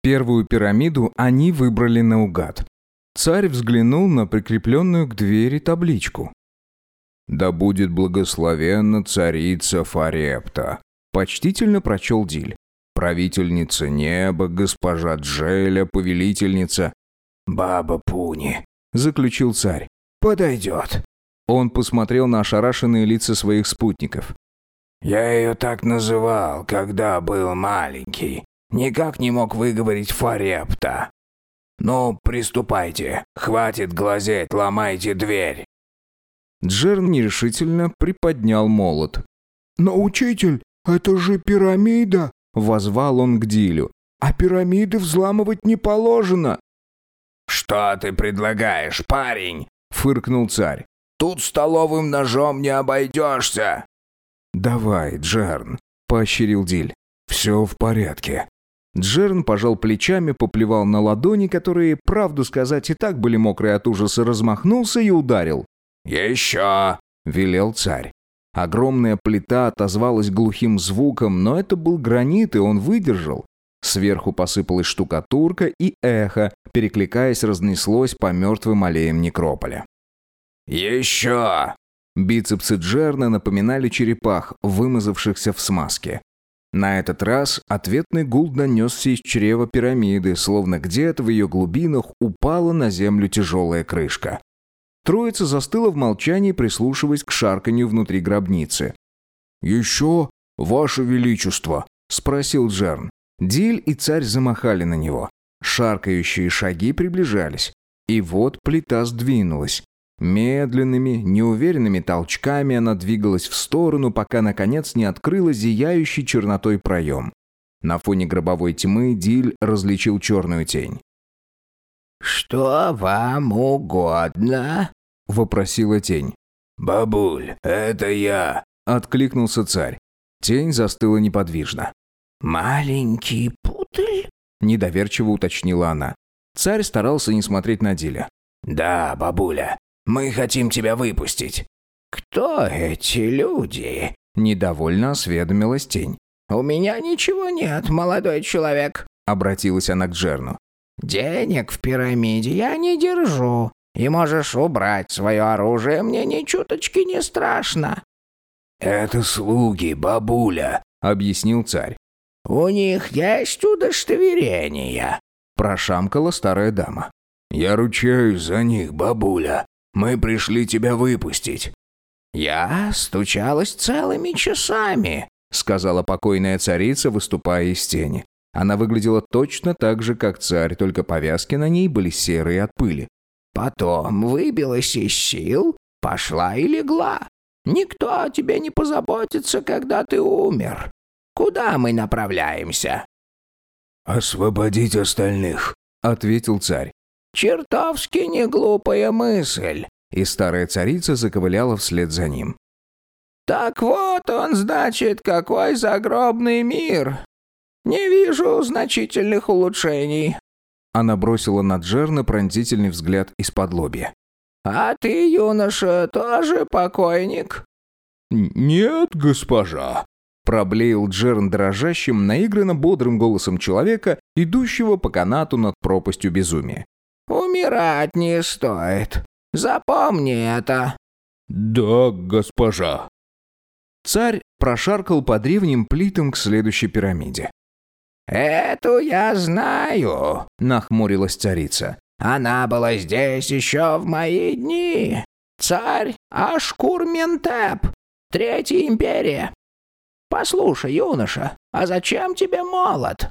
Первую пирамиду они выбрали наугад. Царь взглянул на прикрепленную к двери табличку. «Да будет благословенна царица Фарепта», — почтительно прочел Диль. «Правительница неба, госпожа Джеля, повелительница...» «Баба Пуни», — заключил царь. «Подойдет». Он посмотрел на ошарашенные лица своих спутников. «Я ее так называл, когда был маленький. Никак не мог выговорить Фарепта. Ну, приступайте. Хватит глазеть, ломайте дверь». Джерн нерешительно приподнял молот. «Но, учитель, это же пирамида!» — воззвал он к Дилю. «А пирамиды взламывать не положено!» «Что ты предлагаешь, парень?» — фыркнул царь. «Тут столовым ножом не обойдешься!» «Давай, Джерн», — поощрил Диль. «Все в порядке». Джерн пожал плечами, поплевал на ладони, которые, правду сказать, и так были мокрые от ужаса, размахнулся и ударил. «Еще!» — велел царь. Огромная плита отозвалась глухим звуком, но это был гранит, и он выдержал. Сверху посыпалась штукатурка, и эхо, перекликаясь, разнеслось по мертвым аллеям некрополя. «Еще!» Бицепсы Джерна напоминали черепах, вымазавшихся в смазке. На этот раз ответный гул донесся из чрева пирамиды, словно где-то в ее глубинах упала на землю тяжелая крышка. Троица застыла в молчании, прислушиваясь к шарканью внутри гробницы. «Еще, ваше величество?» — спросил Джерн. Диль и царь замахали на него. Шаркающие шаги приближались. И вот плита сдвинулась. Медленными, неуверенными толчками она двигалась в сторону, пока, наконец, не открыла зияющий чернотой проем. На фоне гробовой тьмы Диль различил черную тень. «Что вам угодно?» — вопросила тень. «Бабуль, это я!» — откликнулся царь. Тень застыла неподвижно. «Маленький пудель?» — недоверчиво уточнила она. Царь старался не смотреть на Диля. «Да, бабуля, мы хотим тебя выпустить». «Кто эти люди?» — недовольно осведомилась тень. «У меня ничего нет, молодой человек», — обратилась она к Джерну. «Денег в пирамиде я не держу, и можешь убрать свое оружие, мне ни чуточки не страшно». «Это слуги, бабуля», — объяснил царь. «У них есть удостоверение», — прошамкала старая дама. «Я ручаюсь за них, бабуля. Мы пришли тебя выпустить». «Я стучалась целыми часами», — сказала покойная царица, выступая из тени. Она выглядела точно так же, как царь, только повязки на ней были серые от пыли. «Потом выбилась из сил, пошла и легла. Никто о тебе не позаботится, когда ты умер. Куда мы направляемся?» «Освободить остальных», — ответил царь. «Чертовски неглупая мысль», и старая царица заковыляла вслед за ним. «Так вот он, значит, какой загробный мир. Не вижу значительных улучшений». Она бросила на Джерна пронзительный взгляд из-под лобья. «А ты, юноша, тоже покойник?» «Нет, госпожа», — проблеял Джерн дрожащим, наигранно бодрым голосом человека, идущего по канату над пропастью безумия. «Умирать не стоит. Запомни это». «Да, госпожа». Царь прошаркал по древним плитам к следующей пирамиде. «Эту я знаю», — нахмурилась царица. «Она была здесь еще в мои дни. Царь Ашкурментеп, Третья империя. Послушай, юноша, а зачем тебе молот?»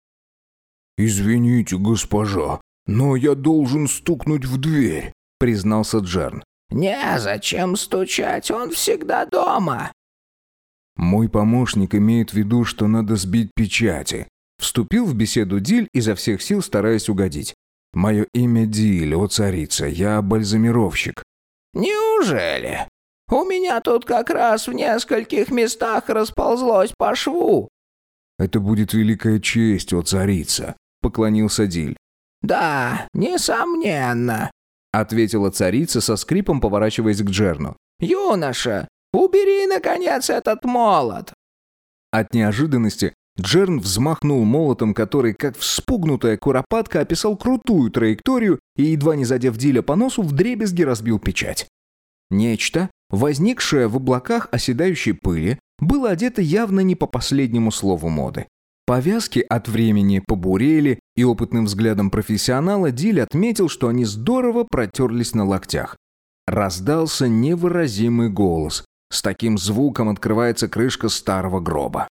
«Извините, госпожа, но я должен стукнуть в дверь», — признался Джерн. «Незачем стучать, он всегда дома». «Мой помощник имеет в виду, что надо сбить печати». Вступил в беседу Диль, изо всех сил стараясь угодить. «Мое имя Диль, о царица, я бальзамировщик». «Неужели? У меня тут как раз в нескольких местах расползлось по шву». «Это будет великая честь, о царица», — поклонился Диль. «Да, несомненно», — ответила царица со скрипом, поворачиваясь к Джерну. «Юноша, убери, наконец, этот молот». От неожиданности Джерн взмахнул молотом, который, как вспугнутая куропатка, описал крутую траекторию и, едва не задев Диля по носу, вдребезги разбил печать. Нечто, возникшее в облаках оседающей пыли, было одето явно не по последнему слову моды. Повязки от времени побурели, и опытным взглядом профессионала Диль отметил, что они здорово протерлись на локтях. Раздался невыразимый голос. С таким звуком открывается крышка старого гроба.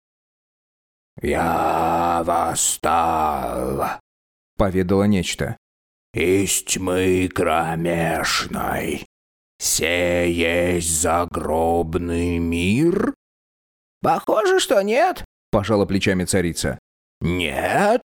«Я восстал», — поведало нечто. «из тьмы кромешной. Се есть загробный мир?» «Похоже, что нет», — пожала плечами царица. «Нет?»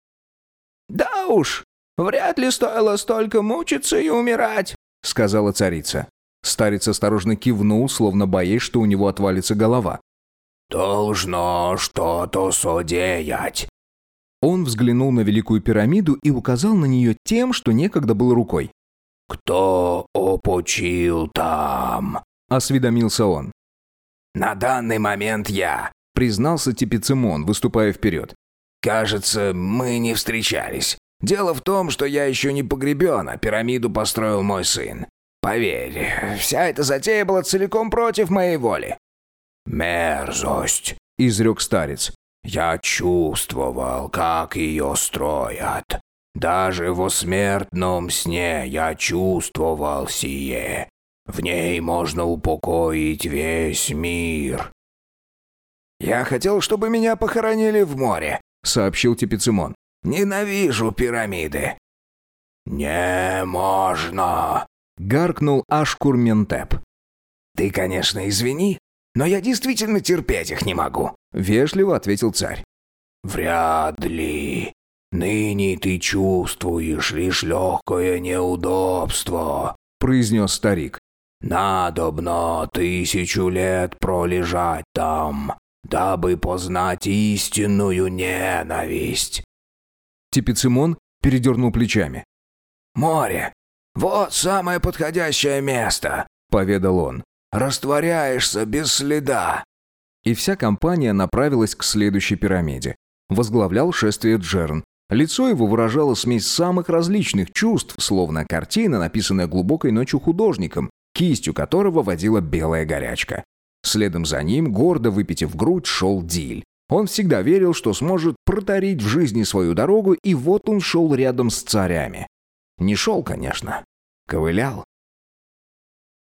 «Да уж, вряд ли стоило столько мучиться и умирать», — сказала царица. Старец осторожно кивнул, словно боясь, что у него отвалится голова. «Должно что-то содеять». Он взглянул на Великую пирамиду и указал на нее тем, что некогда был рукой. «Кто опочил там?» — осведомился он. «На данный момент я», — признался Типицимон, выступая вперед. «Кажется, мы не встречались. Дело в том, что я еще не погребен, а пирамиду построил мой сын. Поверь, вся эта затея была целиком против моей воли». «Мерзость», — изрек старец. «Я чувствовал, как ее строят. Даже во смертном сне я чувствовал сие. В ней можно упокоить весь мир». «Я хотел, чтобы меня похоронили в море», — сообщил Типицимон. «Ненавижу пирамиды». «Не можно», — гаркнул Ашкурментеп. «Ты, конечно, извини, но я действительно терпеть их не могу», — вежливо ответил царь. «Вряд ли. Ныне ты чувствуешь лишь легкое неудобство», — произнес старик. «Надобно 1000 лет пролежать там, дабы познать истинную ненависть». Типицимон передернул плечами. «Море. Вот самое подходящее место», — поведал он. «Растворяешься без следа». И вся компания направилась к следующей пирамиде. Возглавлял шествие Джерн. Лицо его выражало смесь самых различных чувств, словно картина, написанная глубокой ночью художником, кистью которого водила белая горячка. Следом за ним, гордо выпитив грудь, шел Диль. Он всегда верил, что сможет протарить в жизни свою дорогу, и вот он шел рядом с царями. Не шел, конечно, ковылял.